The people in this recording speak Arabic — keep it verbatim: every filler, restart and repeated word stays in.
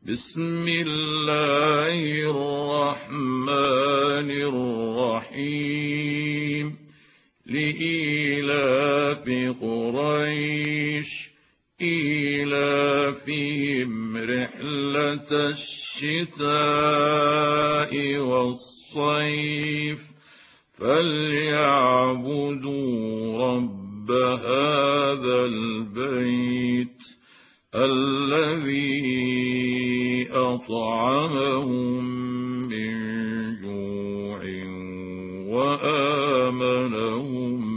بسم الله الرحمن الرحيم لإيلاف قريش إيلافهم رحلة الشتاء والصيف فليعبدوا رب هذا البيت الذي أطعمهم من جوع وآمنهم